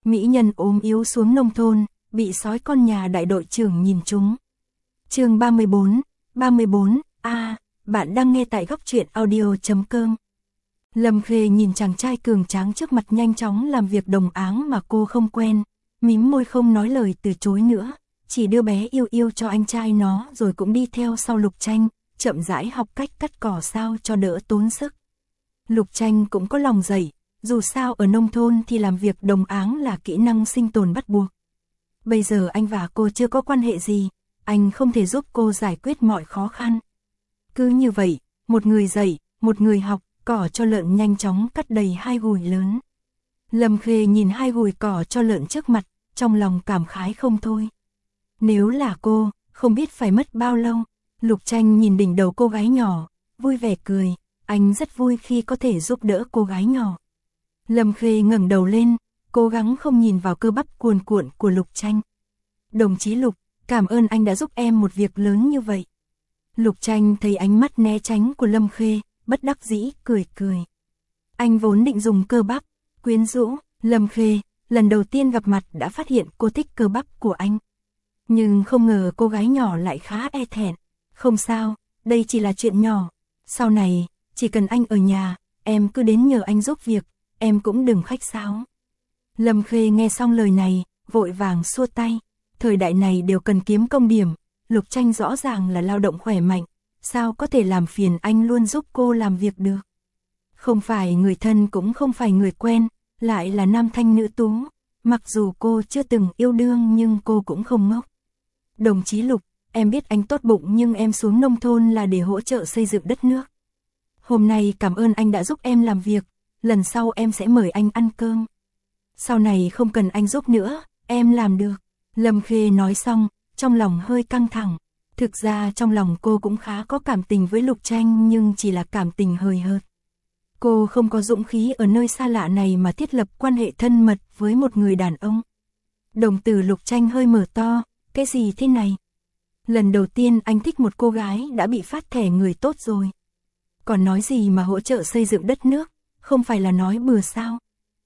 mỹ nhân ốm yếu xuống nông thôn, bị sói con nhà đại đội trưởng nhìn trúng. Chương 34, bạn đang nghe tại góc truyện audio.com. Lâm Khê nhìn chàng trai cường tráng trước mặt nhanh chóng làm việc đồng áng mà cô không quen, mím môi không nói lời từ chối nữa, chỉ đưa bé yêu yêu cho anh trai nó rồi cũng đi theo sau Lục Tranh, chậm rãi học cách cắt cỏ sao cho đỡ tốn sức. Lục Tranh cũng có lòng dậy, dù sao ở nông thôn thì làm việc đồng áng là kỹ năng sinh tồn bắt buộc. Bây giờ anh và cô chưa có quan hệ gì, anh không thể giúp cô giải quyết mọi khó khăn. Cứ như vậy, một người dạy, một người học, cỏ cho lợn nhanh chóng cắt đầy 2 gùi lớn. Lâm Khê nhìn 2 gùi cỏ cho lợn trước mặt, trong lòng cảm khái không thôi. Nếu là cô, không biết phải mất bao lâu. Lục Tranh nhìn đỉnh đầu cô gái nhỏ, vui vẻ cười, anh rất vui khi có thể giúp đỡ cô gái nhỏ. Lâm Khê ngẩng đầu lên, cố gắng không nhìn vào cơ bắp cuồn cuộn của Lục Tranh. Đồng chí Lục, cảm ơn anh đã giúp em một việc lớn như vậy. Lục Tranh thấy ánh mắt né tránh của Lâm Khê, bất đắc dĩ cười cười. Anh vốn định dùng cơ bắp, quyến rũ, Lâm Khê, lần đầu tiên gặp mặt đã phát hiện cô thích cơ bắp của anh. Nhưng không ngờ cô gái nhỏ lại khá e thẹn. Không sao, đây chỉ là chuyện nhỏ. Sau này, chỉ cần anh ở nhà, em cứ đến nhờ anh giúp việc, em cũng đừng khách sáo. Lâm Khê nghe xong lời này, vội vàng xua tay. Thời đại này đều cần kiếm công điểm, Lục Tranh rõ ràng là lao động khỏe mạnh, sao có thể làm phiền anh luôn giúp cô làm việc được. Không phải người thân cũng không phải người quen, lại là nam thanh nữ tú, mặc dù cô chưa từng yêu đương nhưng cô cũng không ngốc. Đồng chí Lục, em biết anh tốt bụng nhưng em xuống nông thôn là để hỗ trợ xây dựng đất nước. Hôm nay cảm ơn anh đã giúp em làm việc, lần sau em sẽ mời anh ăn cơm. Sau này không cần anh giúp nữa, em làm được. Lâm Khê nói xong, trong lòng hơi căng thẳng. Thực ra trong lòng cô cũng khá có cảm tình với Lục Tranh nhưng chỉ là cảm tình hời hợt. Cô không có dũng khí ở nơi xa lạ này mà thiết lập quan hệ thân mật với một người đàn ông. Đồng tử Lục Tranh hơi mở to, cái gì thế này? Lần đầu tiên anh thích một cô gái đã bị phát thẻ người tốt rồi. Còn nói gì mà hỗ trợ xây dựng đất nước, không phải là nói bừa sao?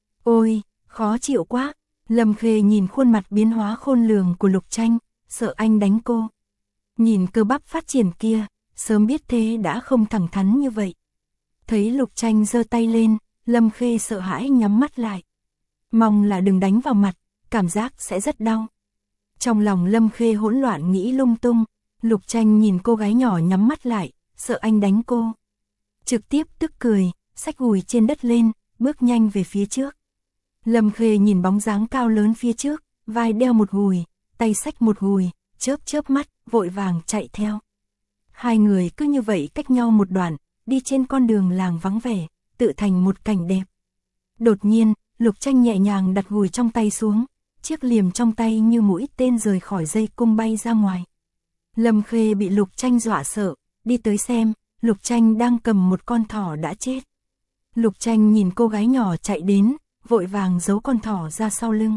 Ôi, khó chịu quá. Lâm Khê nhìn khuôn mặt biến hóa khôn lường của Lục Tranh, sợ anh đánh cô. Nhìn cơ bắp phát triển kia, sớm biết thế đã không thẳng thắn như vậy. Thấy Lục Tranh giơ tay lên, Lâm Khê sợ hãi nhắm mắt lại. Mong là đừng đánh vào mặt, cảm giác sẽ rất đau. Trong lòng Lâm Khê hỗn loạn nghĩ lung tung, Lục Tranh nhìn cô gái nhỏ nhắm mắt lại, sợ anh đánh cô. Trực tiếp tức cười, xách gùi trên đất lên, bước nhanh về phía trước. Lâm Khê nhìn bóng dáng cao lớn phía trước, vai đeo một gùi, tay xách một gùi, chớp mắt, vội vàng chạy theo. Hai người cứ như vậy cách nhau một đoạn, đi trên con đường làng vắng vẻ, tự thành một cảnh đẹp. Đột nhiên, Lục Tranh nhẹ nhàng đặt gùi trong tay xuống, chiếc liềm trong tay như mũi tên rời khỏi dây cung bay ra ngoài. Lâm Khê bị Lục Tranh dọa sợ, đi tới xem, Lục Tranh đang cầm một con thỏ đã chết. Lục Tranh nhìn cô gái nhỏ chạy đến, vội vàng giấu con thỏ ra sau lưng.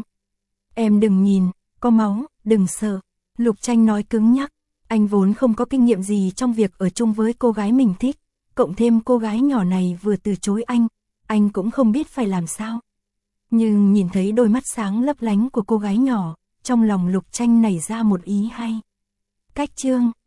Em đừng nhìn, có máu, đừng sợ. Lục Tranh nói cứng nhắc, anh vốn không có kinh nghiệm gì trong việc ở chung với cô gái mình thích, cộng thêm cô gái nhỏ này vừa từ chối anh cũng không biết phải làm sao. Nhưng nhìn thấy đôi mắt sáng lấp lánh của cô gái nhỏ, trong lòng Lục Tranh nảy ra một ý hay. Cách chương